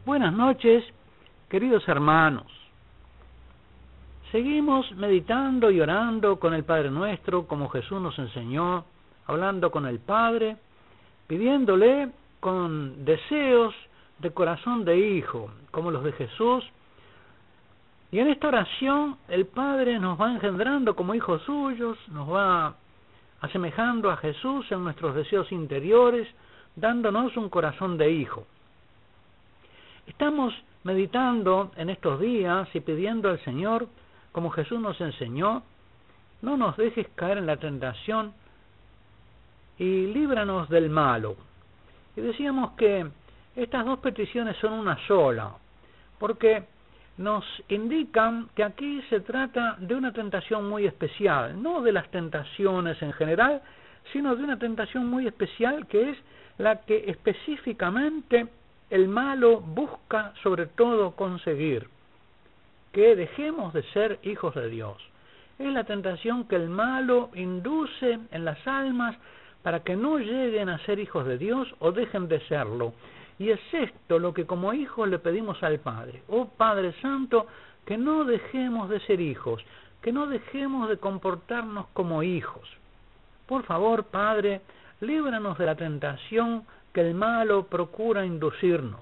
Buenas noches, queridos hermanos. Seguimos meditando y orando con el Padre Nuestro, como Jesús nos enseñó, hablando con el Padre, pidiéndole con deseos de corazón de hijo, como los de Jesús. Y en esta oración el Padre nos va engendrando como hijos suyos, nos va asemejando a Jesús en nuestros deseos interiores, dándonos un corazón de hijo. Estamos meditando en estos días y pidiendo al Señor, como Jesús nos enseñó, no nos dejes caer en la tentación y líbranos del malo. Y decíamos que estas dos peticiones son una sola, porque nos indican que aquí se trata de una tentación muy especial, no de las tentaciones en general, sino de una tentación muy especial que es la que específicamente el malo busca sobre todo conseguir, que dejemos de ser hijos de Dios. Es la tentación que el malo induce en las almas para que no lleguen a ser hijos de Dios o dejen de serlo. Y es esto lo que como hijos le pedimos al Padre. Oh Padre Santo, que no dejemos de ser hijos, que no dejemos de comportarnos como hijos. Por favor, Padre, líbranos de la tentación que el malo procura inducirnos.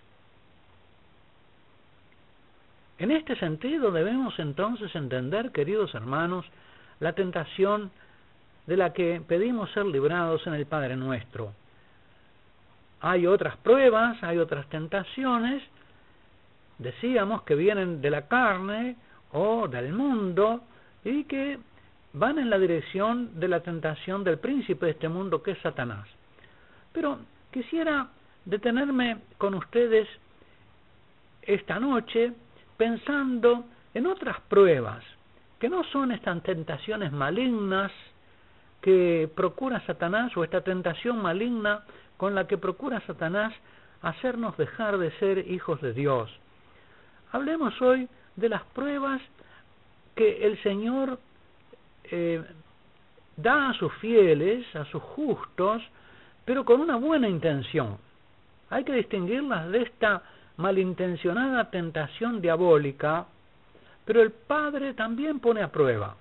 En este sentido debemos entonces entender, queridos hermanos, la tentación de la que pedimos ser librados en el Padre Nuestro. Hay otras pruebas, hay otras tentaciones, decíamos que vienen de la carne o del mundo y que van en la dirección de la tentación del príncipe de este mundo que es Satanás. Pero quisiera detenerme con ustedes esta noche pensando en otras pruebas, que no son estas tentaciones malignas que procura Satanás o esta tentación maligna con la que procura Satanás hacernos dejar de ser hijos de Dios. Hablemos hoy de las pruebas que el Señor da a sus fieles, a sus justos, pero con una buena intención. Hay que distinguirlas de esta malintencionada tentación diabólica, pero el Padre también pone a prueba.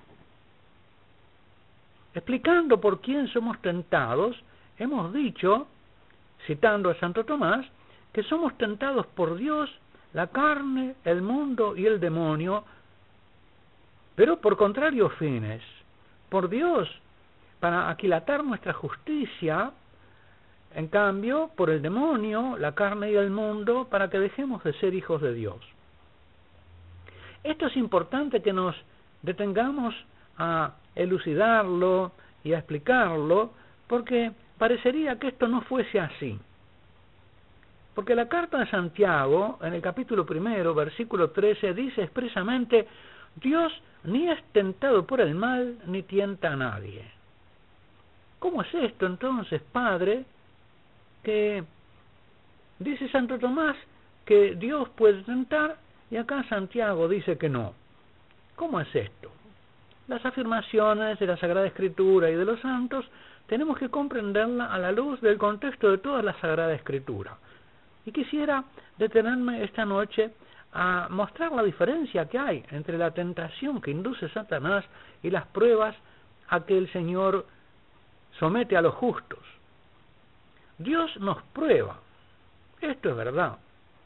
Explicando por quién somos tentados, hemos dicho, citando a Santo Tomás, que somos tentados por Dios, la carne, el mundo y el demonio, pero por contrarios fines. Por Dios, para aquilatar nuestra justicia, en cambio, por el demonio, la carne y el mundo, para que dejemos de ser hijos de Dios. Esto es importante que nos detengamos a elucidarlo y a explicarlo, porque parecería que esto no fuese así. Porque la carta de Santiago, en el capítulo 1, versículo 13, dice expresamente: Dios ni es tentado por el mal, ni tienta a nadie. ¿Cómo es esto entonces, Padre? Que dice Santo Tomás que Dios puede tentar y acá Santiago dice que no. ¿Cómo es esto? Las afirmaciones de la Sagrada Escritura y de los santos tenemos que comprenderla a la luz del contexto de toda la Sagrada Escritura. Y quisiera detenerme esta noche a mostrar la diferencia que hay entre la tentación que induce Satanás y las pruebas a que el Señor somete a los justos. Dios nos prueba, esto es verdad.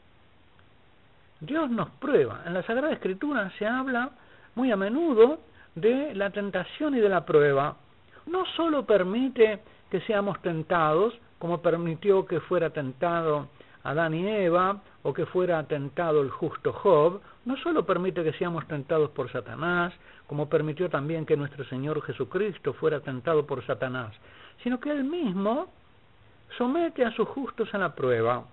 Dios nos prueba. En la Sagrada Escritura se habla muy a menudo de la tentación y de la prueba. No solo permite que seamos tentados, como permitió que fuera tentado Adán y Eva, o que fuera tentado el justo Job, no solo permite que seamos tentados por Satanás, como permitió también que nuestro Señor Jesucristo fuera tentado por Satanás, sino que Él mismo somete a sus justos a la prueba.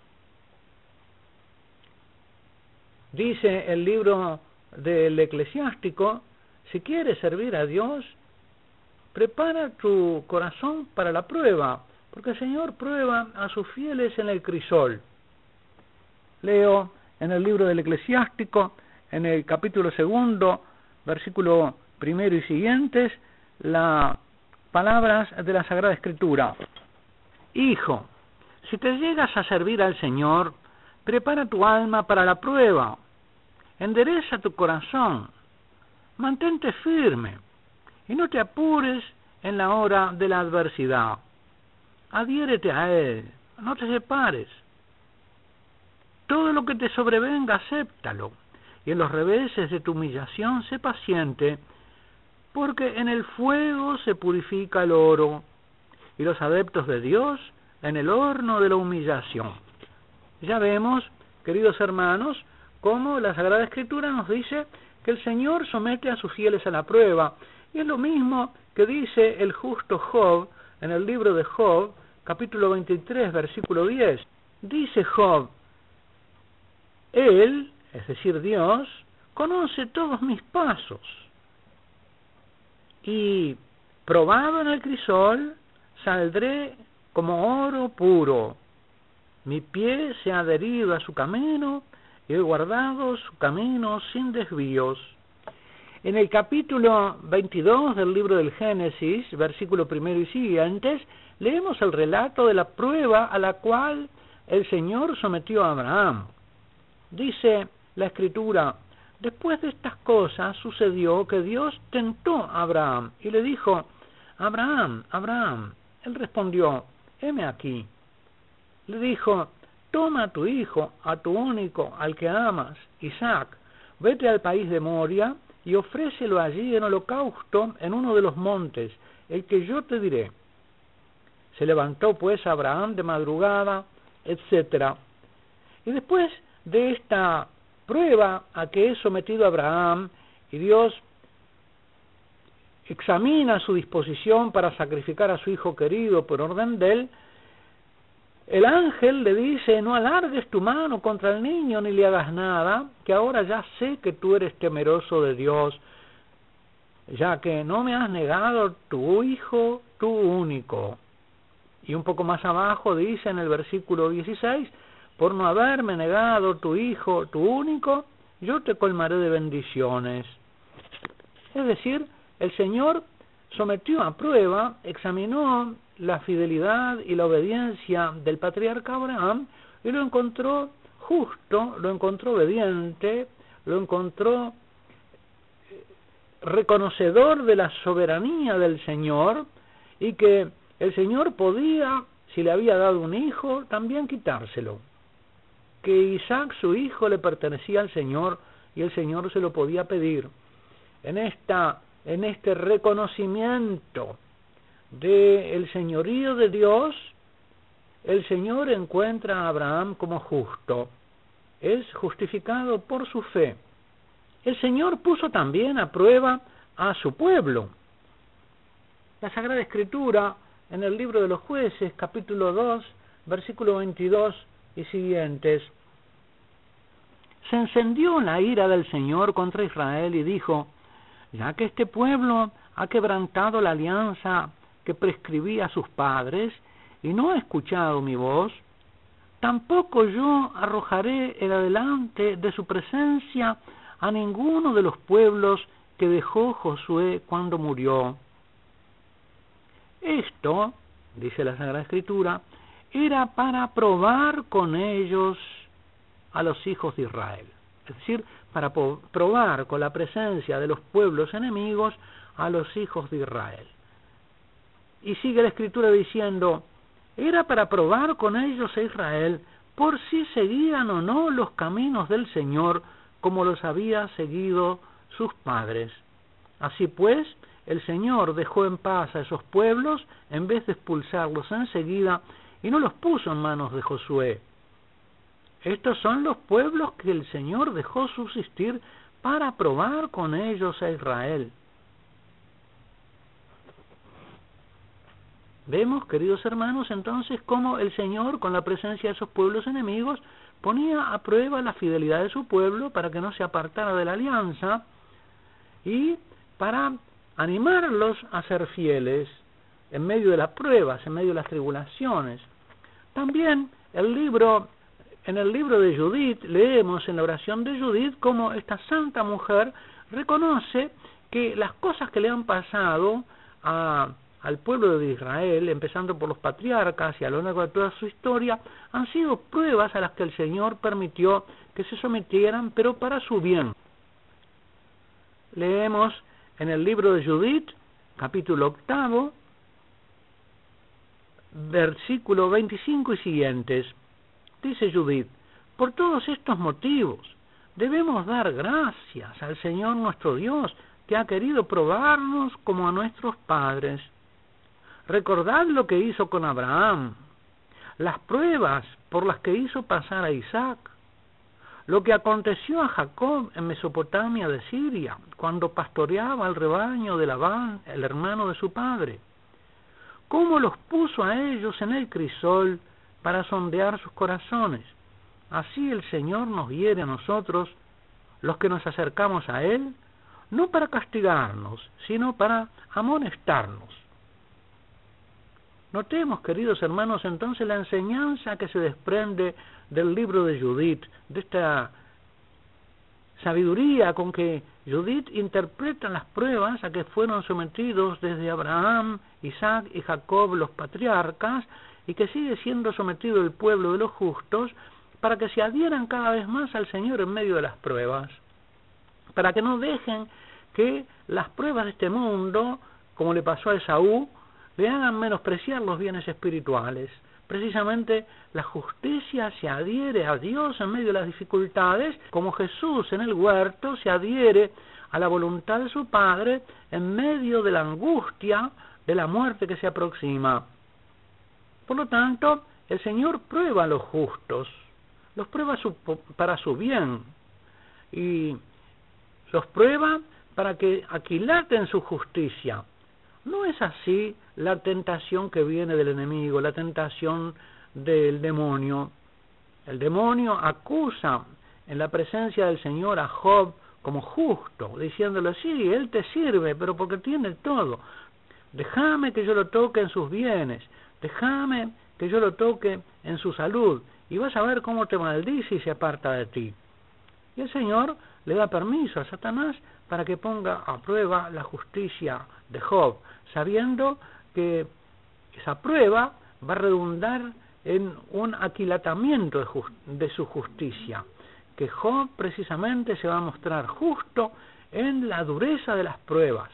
Dice el libro del Eclesiástico: si quieres servir a Dios, prepara tu corazón para la prueba, porque el Señor prueba a sus fieles en el crisol. Leo en el libro del Eclesiástico, en el capítulo 2, versículo 1 y siguientes, las palabras de la Sagrada Escritura: Hijo, si te llegas a servir al Señor, Prepara tu alma para la prueba. Endereza tu corazón. Mantente firme y no te apures en la hora de la adversidad. Adhiérete a Él, no te separes. Todo lo que te sobrevenga, acéptalo, y en los reveses de tu humillación sé paciente, porque en el fuego se purifica el oro, y los adeptos de Dios en el horno de la humillación. Ya vemos, queridos hermanos, cómo la Sagrada Escritura nos dice que el Señor somete a sus fieles a la prueba, y es lo mismo que dice el justo Job en el libro de Job, capítulo 23, versículo 10. Dice Job: Él, es decir, Dios, conoce todos mis pasos, y probado en el crisol, saldré como oro puro. Mi pie se ha adherido a su camino, y he guardado su camino sin desvíos. En el capítulo 22 del libro del Génesis, versículo 1 y siguientes, leemos el relato de la prueba a la cual el Señor sometió a Abraham. Dice la Escritura: después de estas cosas sucedió que Dios tentó a Abraham y le dijo: Abraham, Abraham. Él respondió: heme aquí. Le dijo: toma a tu hijo, a tu único, al que amas, Isaac, vete al país de Moria y ofrécelo allí en holocausto en uno de los montes, el que yo te diré. Se levantó pues Abraham de madrugada, etc. Y después de esta prueba a que es sometido Abraham, y Dios examina su disposición para sacrificar a su hijo querido por orden de él, el ángel le dice: no alargues tu mano contra el niño ni le hagas nada, que ahora ya sé que tú eres temeroso de Dios, ya que no me has negado tu hijo, tu único. Y un poco más abajo dice en el versículo 16: por no haberme negado tu hijo, tu único, yo te colmaré de bendiciones. Es decir, el Señor sometió a prueba, examinó la fidelidad y la obediencia del patriarca Abraham y lo encontró justo, lo encontró obediente, lo encontró reconocedor de la soberanía del Señor, y que el Señor podía, si le había dado un hijo, también quitárselo. Que Isaac, su hijo, le pertenecía al Señor y el Señor se lo podía pedir. En este reconocimiento del señorío de Dios, el Señor encuentra a Abraham como justo. Es justificado por su fe. El Señor puso también a prueba a su pueblo. La Sagrada Escritura, en el libro de los Jueces, capítulo 2, versículo 22 y siguientes: se encendió la ira del Señor contra Israel y dijo: ya que este pueblo ha quebrantado la alianza que prescribí a sus padres y no ha escuchado mi voz, tampoco yo arrojaré el adelante de su presencia a ninguno de los pueblos que dejó Josué cuando murió. Esto, dice la Sagrada Escritura, era para probar con ellos a los hijos de Israel. Es decir, para probar con la presencia de los pueblos enemigos a los hijos de Israel. Y sigue la Escritura diciendo: era para probar con ellos a Israel por si seguían o no los caminos del Señor como los había seguido sus padres. Así pues, el Señor dejó en paz a esos pueblos en vez de expulsarlos enseguida, y no los puso en manos de Josué. Estos son los pueblos que el Señor dejó subsistir para probar con ellos a Israel. Vemos, queridos hermanos, entonces cómo el Señor, con la presencia de esos pueblos enemigos, ponía a prueba la fidelidad de su pueblo para que no se apartara de la alianza y para animarlos a ser fieles en medio de las pruebas, en medio de las tribulaciones. También en el libro de Judith leemos en la oración de Judith cómo esta santa mujer reconoce que las cosas que le han pasado a al pueblo de Israel, empezando por los patriarcas y a lo largo de toda su historia, han sido pruebas a las que el Señor permitió que se sometieran, pero para su bien. Leemos en el libro de Judith, capítulo 8, versículo 25 y siguientes. Dice Judith: por todos estos motivos debemos dar gracias al Señor nuestro Dios, que ha querido probarnos como a nuestros padres. Recordad lo que hizo con Abraham, las pruebas por las que hizo pasar a Isaac, lo que aconteció a Jacob en Mesopotamia de Siria, cuando pastoreaba el rebaño de Labán, el hermano de su padre, cómo los puso a ellos en el crisol para sondear sus corazones. Así el Señor nos hiere a nosotros, los que nos acercamos a Él, no para castigarnos, sino para amonestarnos. Notemos, queridos hermanos, entonces la enseñanza que se desprende del libro de Judith, de esta sabiduría con que Judith interpreta las pruebas a que fueron sometidos desde Abraham, Isaac y Jacob, los patriarcas, y que sigue siendo sometido el pueblo de los justos, para que se adhieran cada vez más al Señor en medio de las pruebas, para que no dejen que las pruebas de este mundo, como le pasó a Esaú, le hagan menospreciar los bienes espirituales. Precisamente la justicia se adhiere a Dios en medio de las dificultades, como Jesús en el huerto se adhiere a la voluntad de su Padre en medio de la angustia de la muerte que se aproxima. Por lo tanto, el Señor prueba a los justos, los prueba para su bien, y los prueba para que aquilaten su justicia. ¿No es así la tentación que viene del enemigo, la tentación del demonio? El demonio acusa en la presencia del Señor a Job como justo, diciéndole: sí, él te sirve, pero porque tiene todo. Déjame que yo lo toque en sus bienes, déjame que yo lo toque en su salud, y vas a ver cómo te maldice y se aparta de ti. Y el Señor le da permiso a Satanás para que ponga a prueba la justicia de Job, sabiendo que esa prueba va a redundar en un aquilatamiento de su justicia, que Job precisamente se va a mostrar justo en la dureza de las pruebas.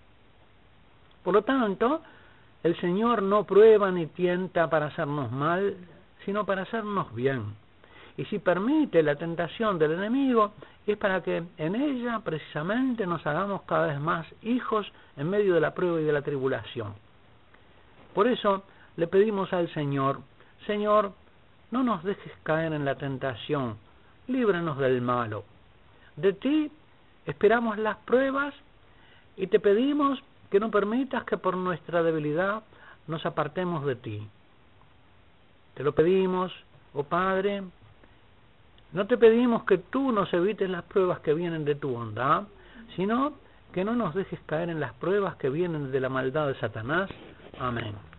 Por lo tanto, el Señor no prueba ni tienta para hacernos mal, sino para hacernos bien. Y si permite la tentación del enemigo, es para que en ella precisamente nos hagamos cada vez más hijos en medio de la prueba y de la tribulación. Por eso le pedimos al Señor: Señor, no nos dejes caer en la tentación, líbranos del malo. De ti esperamos las pruebas y te pedimos que no permitas que por nuestra debilidad nos apartemos de ti. Te lo pedimos, oh Padre. No te pedimos que tú nos evites las pruebas que vienen de tu bondad, sino que no nos dejes caer en las pruebas que vienen de la maldad de Satanás. Amén.